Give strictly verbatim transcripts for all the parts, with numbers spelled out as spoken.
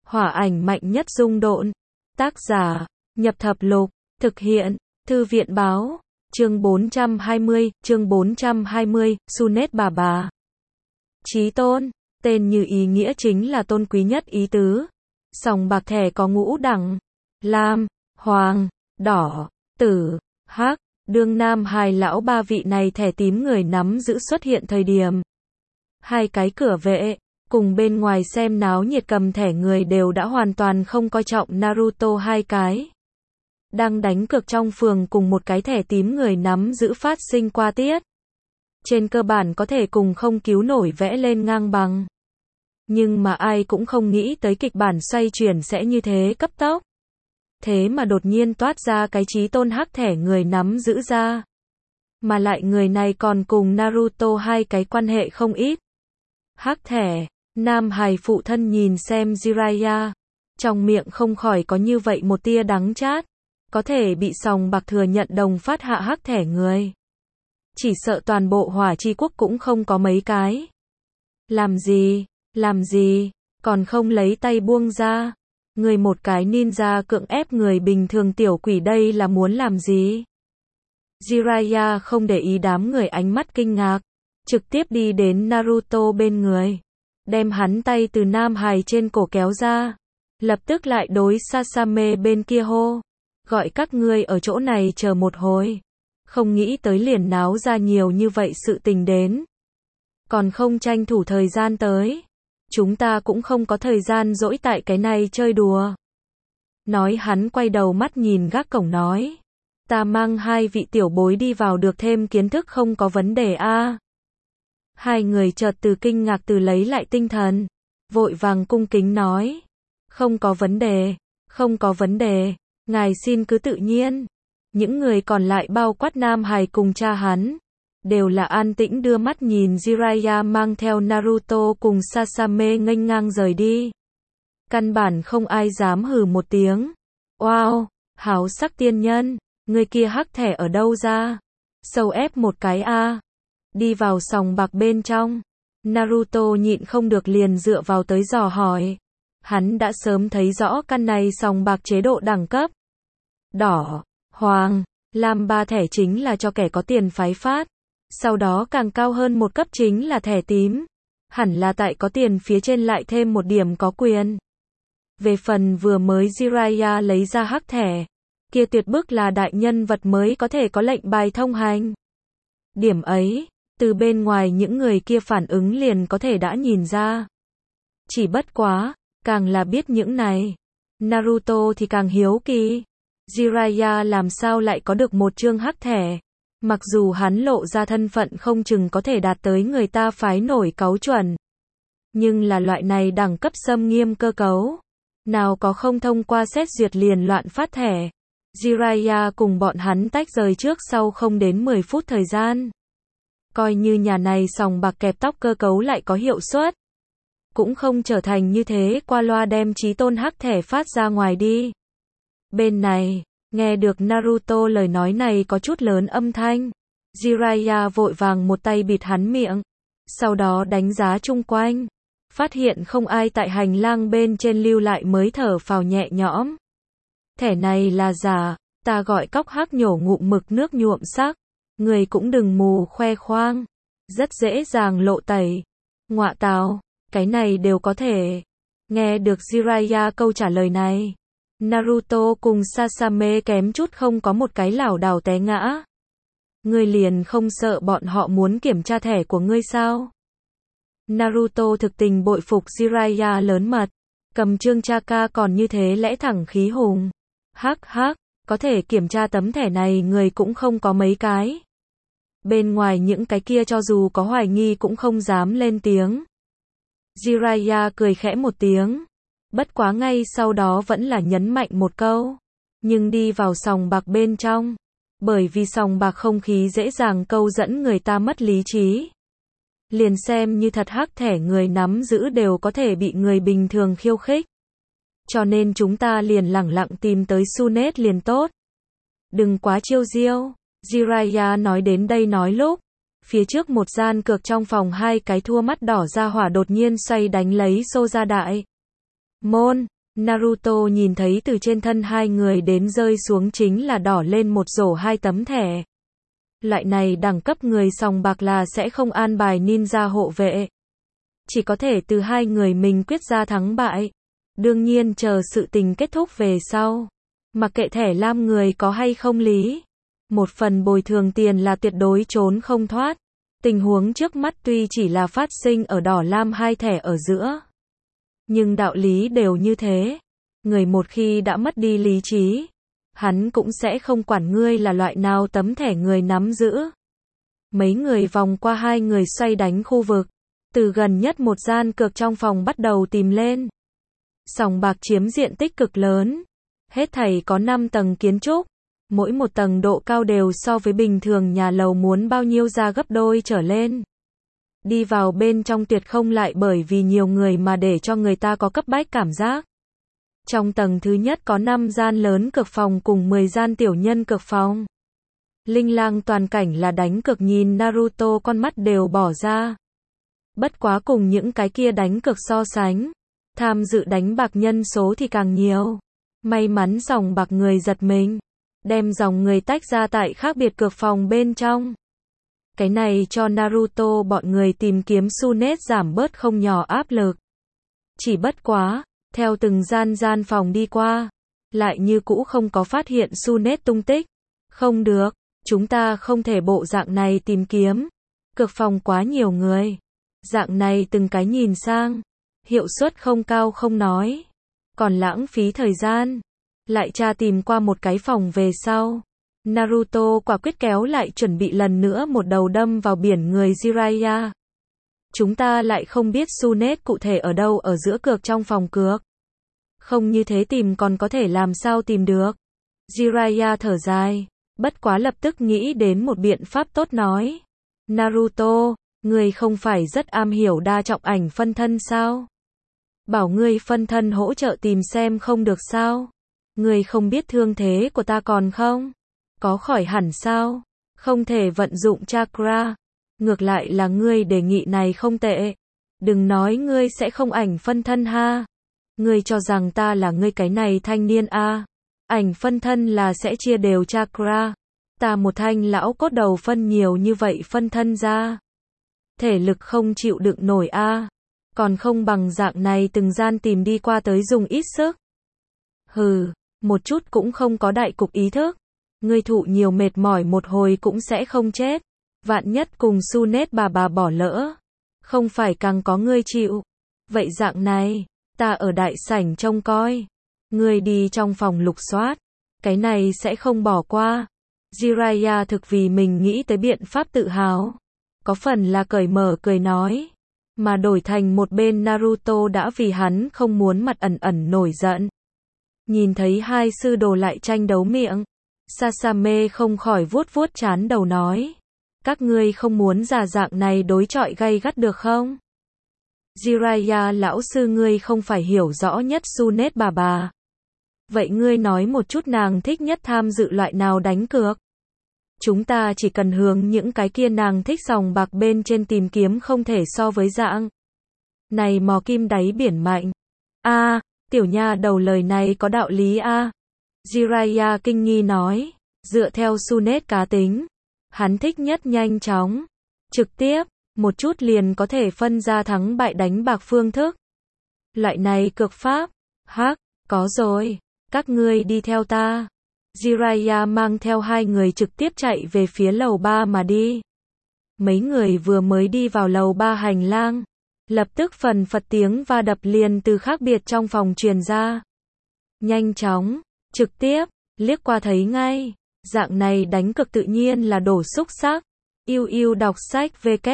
Hỏa ảnh mạnh nhất dung độn. Tác giả, Nhập Thập Lục. Thực hiện, Thư viện Báo. Chương bốn trăm hai mươi, chương bốn trăm hai mươi, Sunet bà bà. Chí tôn, tên như ý nghĩa chính là tôn quý nhất ý tứ. Sòng bạc thẻ có ngũ đẳng: lam, hoàng, đỏ, tử, hắc. Đương Nam Hải lão ba vị này thẻ tím người nắm giữ xuất hiện thời điểm. Hai cái cửa vệ, cùng bên ngoài xem náo nhiệt cầm thẻ người đều đã hoàn toàn không coi trọng Naruto hai cái. Đang đánh cược trong phường cùng một cái thẻ tím người nắm giữ phát sinh qua tiết. Trên cơ bản có thể cùng không cứu nổi vẽ lên ngang bằng. Nhưng mà ai cũng không nghĩ tới kịch bản xoay chuyển sẽ như thế cấp tốc. Thế mà đột nhiên toát ra cái chí tôn hắc thẻ người nắm giữ ra. Mà lại người này còn cùng Naruto hai cái quan hệ không ít. Hắc thẻ, Nam Hải phụ thân nhìn xem Jiraiya. Trong miệng không khỏi có như vậy một tia đắng chát. Có thể bị sòng bạc thừa nhận đồng phát hạ hắc thẻ người. Chỉ sợ toàn bộ hỏa chi quốc cũng không có mấy cái. Làm gì, làm gì, còn không lấy tay buông ra. Người một cái ninja cưỡng ép người bình thường tiểu quỷ đây là muốn làm gì? Jiraiya không để ý đám người ánh mắt kinh ngạc. Trực tiếp đi đến Naruto bên người. Đem hắn tay từ Nam Hải trên cổ kéo ra. Lập tức lại đối Sasame bên kia hô. Gọi các ngươi ở chỗ này chờ một hồi. Không nghĩ tới liền náo ra nhiều như vậy sự tình đến. Còn không tranh thủ thời gian tới. Chúng ta cũng không có thời gian dỗi tại cái này chơi đùa. Nói hắn quay đầu mắt nhìn gác cổng nói. Ta mang hai vị tiểu bối đi vào được thêm kiến thức không có vấn đề a. À. Hai người chợt từ kinh ngạc từ lấy lại tinh thần. Vội vàng cung kính nói. Không có vấn đề, không có vấn đề, ngài xin cứ tự nhiên. Những người còn lại bao quát Nam Hải cùng cha hắn. Đều là an tĩnh đưa mắt nhìn Jiraiya mang theo Naruto cùng Sasame nghênh ngang rời đi. Căn bản không ai dám hừ một tiếng. Wow, háo sắc tiên nhân, người kia hắc thẻ ở đâu ra? Sâu ép một cái a. À. Đi vào sòng bạc bên trong. Naruto nhịn không được liền dựa vào tới dò hỏi. Hắn đã sớm thấy rõ căn này sòng bạc chế độ đẳng cấp. Đỏ, hoàng, lam ba thẻ chính là cho kẻ có tiền phái phát. Sau đó càng cao hơn một cấp chính là thẻ tím. Hẳn là tại có tiền phía trên lại thêm một điểm có quyền. Về phần vừa mới Jiraiya lấy ra hắc thẻ. Kia tuyệt bức là đại nhân vật mới có thể có lệnh bài thông hành. Điểm ấy, từ bên ngoài những người kia phản ứng liền có thể đã nhìn ra. Chỉ bất quá, càng là biết những này. Naruto thì càng hiếu kỳ. Jiraiya làm sao lại có được một chương hắc thẻ. Mặc dù hắn lộ ra thân phận không chừng có thể đạt tới người ta phái nổi cáu chuẩn. Nhưng là loại này đẳng cấp xâm nghiêm cơ cấu. Nào có không thông qua xét duyệt liền loạn phát thẻ. Jiraiya cùng bọn hắn tách rời trước sau không đến mười phút thời gian. Coi như nhà này sòng bạc kẹp tóc cơ cấu lại có hiệu suất. Cũng không trở thành như thế qua loa đem chí tôn hắc thẻ phát ra ngoài đi. Bên này, nghe được Naruto lời nói này có chút lớn âm thanh. Jiraiya vội vàng một tay bịt hắn miệng. Sau đó đánh giá chung quanh. Phát hiện không ai tại hành lang bên trên lưu lại mới thở phào nhẹ nhõm. Thẻ này là giả, ta gọi cóc hắc nhổ ngụm mực nước nhuộm sắc. Người cũng đừng mù khoe khoang. Rất dễ dàng lộ tẩy. Ngọa tào, cái này đều có thể. Nghe được Jiraiya câu trả lời này. Naruto cùng Sasame kém chút không có một cái lảo đảo té ngã. Ngươi liền không sợ bọn họ muốn kiểm tra thẻ của ngươi sao? Naruto thực tình bội phục Jiraiya lớn mật. Cầm chương Chaka còn như thế lẽ thẳng khí hùng. Hắc hắc, có thể kiểm tra tấm thẻ này người cũng không có mấy cái. Bên ngoài những cái kia cho dù có hoài nghi cũng không dám lên tiếng. Jiraiya cười khẽ một tiếng. Bất quá ngay sau đó vẫn là nhấn mạnh một câu. Nhưng đi vào sòng bạc bên trong. Bởi vì sòng bạc không khí dễ dàng câu dẫn người ta mất lý trí. Liền xem như thật hắc thẻ người nắm giữ đều có thể bị người bình thường khiêu khích. Cho nên chúng ta liền lẳng lặng tìm tới Sunet liền tốt. Đừng quá chiêu diêu. Jiraiya nói đến đây nói lúc. Phía trước một gian cược trong phòng hai cái thua mắt đỏ ra hỏa đột nhiên xoay đánh lấy xô ra đại môn. Naruto nhìn thấy từ trên thân hai người đến rơi xuống chính là đỏ lên một rổ hai tấm thẻ. Loại này đẳng cấp người sòng bạc là sẽ không an bài ninja hộ vệ. Chỉ có thể từ hai người mình quyết ra thắng bại. Đương nhiên chờ sự tình kết thúc về sau. Mặc kệ thẻ lam người có hay không lý. Một phần bồi thường tiền là tuyệt đối trốn không thoát. Tình huống trước mắt tuy chỉ là phát sinh ở đỏ lam hai thẻ ở giữa. Nhưng đạo lý đều như thế. Người một khi đã mất đi lý trí, hắn cũng sẽ không quản ngươi là loại nào tấm thẻ người nắm giữ. Mấy người vòng qua hai người xoay đánh khu vực. Từ gần nhất một gian cược trong phòng bắt đầu tìm lên. Sòng bạc chiếm diện tích cực lớn. Hết thảy có năm tầng kiến trúc. Mỗi một tầng độ cao đều so với bình thường nhà lầu muốn bao nhiêu ra gấp đôi trở lên. Đi vào bên trong tuyệt không lại bởi vì nhiều người mà để cho người ta có cấp bách cảm giác. Trong tầng thứ nhất có năm gian lớn cược phòng cùng mười gian tiểu nhân cược phòng. Linh lang toàn cảnh là đánh cược nhìn Naruto con mắt đều bỏ ra. Bất quá cùng những cái kia đánh cược so sánh, tham dự đánh bạc nhân số thì càng nhiều. May mắn dòng bạc người giật mình, đem dòng người tách ra tại khác biệt cược phòng bên trong. Cái này cho Naruto bọn người tìm kiếm Tsunade giảm bớt không nhỏ áp lực. Chỉ bất quá, theo từng gian gian phòng đi qua, lại như cũ không có phát hiện Tsunade tung tích. Không được, chúng ta không thể bộ dạng này tìm kiếm. Cược phòng quá nhiều người. Dạng này từng cái nhìn sang, hiệu suất không cao không nói, còn lãng phí thời gian. Lại tra tìm qua một cái phòng về sau, Naruto quả quyết kéo lại chuẩn bị lần nữa một đầu đâm vào biển người Jiraiya. Chúng ta lại không biết Tsunade cụ thể ở đâu ở giữa cược trong phòng cược. Không như thế tìm còn có thể làm sao tìm được. Jiraiya thở dài, bất quá lập tức nghĩ đến một biện pháp tốt nói. Naruto, ngươi không phải rất am hiểu đa trọng ảnh phân thân sao? Bảo ngươi phân thân hỗ trợ tìm xem không được sao? Ngươi không biết thương thế của ta còn không? Có khỏi hẳn sao? Không thể vận dụng chakra. Ngược lại là ngươi đề nghị này không tệ. Đừng nói ngươi sẽ không ảnh phân thân ha. Ngươi cho rằng ta là ngươi cái này thanh niên a? Ảnh phân thân là sẽ chia đều chakra. Ta một thanh lão cốt đầu phân nhiều như vậy phân thân ra. Thể lực không chịu đựng nổi a. Còn không bằng dạng này từng gian tìm đi qua tới dùng ít sức. Hừ, một chút cũng không có đại cục ý thức. Ngươi thụ nhiều mệt mỏi một hồi cũng sẽ không chết. Vạn nhất cùng Tsunade bà bà bỏ lỡ. Không phải càng có ngươi chịu. Vậy dạng này, ta ở đại sảnh trông coi. Ngươi đi trong phòng lục soát. Cái này sẽ không bỏ qua. Jiraiya thực vì mình nghĩ tới biện pháp tự hào. Có phần là cởi mở cười nói. Mà đổi thành một bên Naruto đã vì hắn không muốn mặt ẩn ẩn nổi giận. Nhìn thấy hai sư đồ lại tranh đấu miệng. Sasame không khỏi vuốt vuốt trán đầu nói. Các ngươi không muốn giả dạng này đối chọi gay gắt được không? Jiraiya lão sư ngươi không phải hiểu rõ nhất Tsunade bà bà. Vậy ngươi nói một chút nàng thích nhất tham dự loại nào đánh cược? Chúng ta chỉ cần hướng những cái kia nàng thích sòng bạc bên trên tìm kiếm không thể so với dạng. Này mò kim đáy biển mạnh. A, à, tiểu nha đầu lời này có đạo lý a. À. Jiraiya kinh nghi nói, dựa theo Tsunade cá tính, hắn thích nhất nhanh chóng, trực tiếp, một chút liền có thể phân ra thắng bại đánh bạc phương thức. Loại này cược pháp, hắc, có rồi, các ngươi đi theo ta. Jiraiya mang theo hai người trực tiếp chạy về phía lầu ba mà đi. Mấy người vừa mới đi vào lầu ba hành lang, lập tức phần phật tiếng va đập liền từ khác biệt trong phòng truyền ra. Nhanh chóng, trực tiếp, liếc qua thấy ngay, dạng này đánh cực tự nhiên là đổ xúc sắc. Yêu yêu đọc sách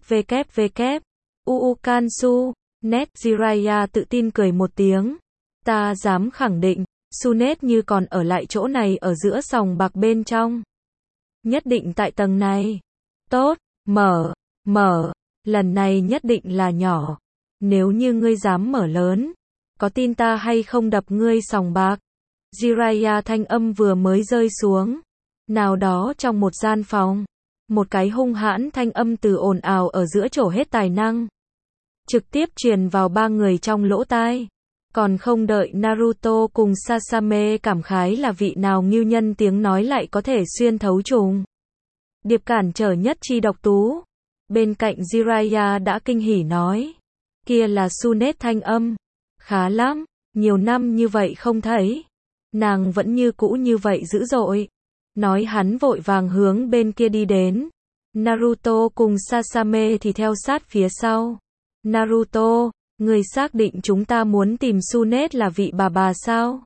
www. Uukansu, net Jiraiya tự tin cười một tiếng. Ta dám khẳng định, Tsunade như còn ở lại chỗ này ở giữa sòng bạc bên trong. Nhất định tại tầng này. Tốt, mở, mở, lần này nhất định là nhỏ. Nếu như ngươi dám mở lớn, có tin ta hay không đập ngươi sòng bạc? Jiraiya thanh âm vừa mới rơi xuống. Nào đó trong một gian phòng, một cái hung hãn thanh âm từ ồn ào ở giữa trổ hết tài năng. Trực tiếp truyền vào ba người trong lỗ tai. Còn không đợi Naruto cùng Sasame cảm khái là vị nào ngưu nhân tiếng nói lại có thể xuyên thấu trùng điệp cản trở nhất chi độc tú. Bên cạnh Jiraiya đã kinh hỉ nói. Kia là Tsunade thanh âm. Khá lắm, nhiều năm như vậy không thấy. Nàng vẫn như cũ như vậy dữ dội. Nói hắn vội vàng hướng bên kia đi đến. Naruto cùng Sasame thì theo sát phía sau. Naruto, người xác định chúng ta muốn tìm Tsunade là vị bà bà sao?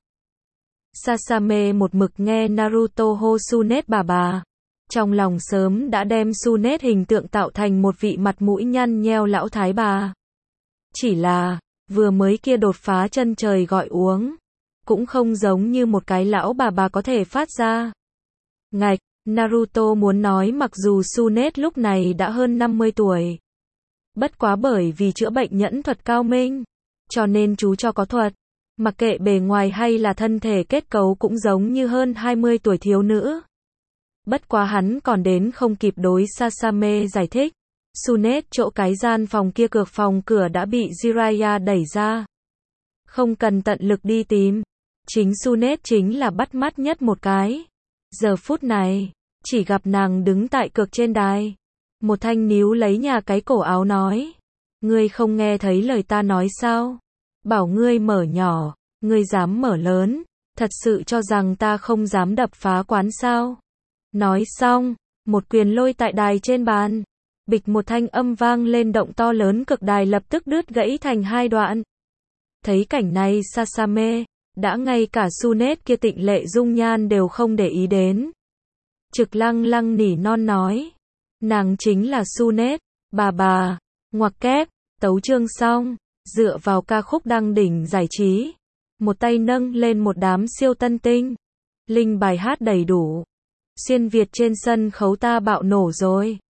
Sasame một mực nghe Naruto hô Tsunade bà bà. Trong lòng sớm đã đem Tsunade hình tượng tạo thành một vị mặt mũi nhăn nheo lão thái bà. Chỉ là, vừa mới kia đột phá chân trời gọi uống. Cũng không giống như một cái lão bà bà có thể phát ra. Ngạch, Naruto muốn nói mặc dù Tsunade lúc này đã hơn năm mươi tuổi. Bất quá bởi vì chữa bệnh nhẫn thuật cao minh. Cho nên chú cho có thuật. Mặc kệ bề ngoài hay là thân thể kết cấu cũng giống như hơn hai mươi tuổi thiếu nữ. Bất quá hắn còn đến không kịp đối Sasame giải thích. Tsunade chỗ cái gian phòng kia cược phòng cửa đã bị Jiraiya đẩy ra. Không cần tận lực đi tìm. Chính Tsunade chính là bắt mắt nhất một cái. Giờ phút này, chỉ gặp nàng đứng tại cược trên đài. Một thanh níu lấy nhà cái cổ áo nói. Ngươi không nghe thấy lời ta nói sao? Bảo ngươi mở nhỏ, ngươi dám mở lớn. Thật sự cho rằng ta không dám đập phá quán sao? Nói xong, một quyền lôi tại đài trên bàn. Bịch một thanh âm vang lên động to lớn cực đài lập tức đứt gãy thành hai đoạn. Thấy cảnh này Sasame, đã ngay cả Tsunade kia tịnh lệ dung nhan đều không để ý đến. Trực lăng lăng nỉ non nói. Nàng chính là Tsunade, bà bà, ngoặc kép, tấu chương xong, dựa vào ca khúc đăng đỉnh giải trí. Một tay nâng lên một đám siêu tân tinh. Linh bài hát đầy đủ. Xuyên Việt trên sân khấu ta bạo nổ rồi.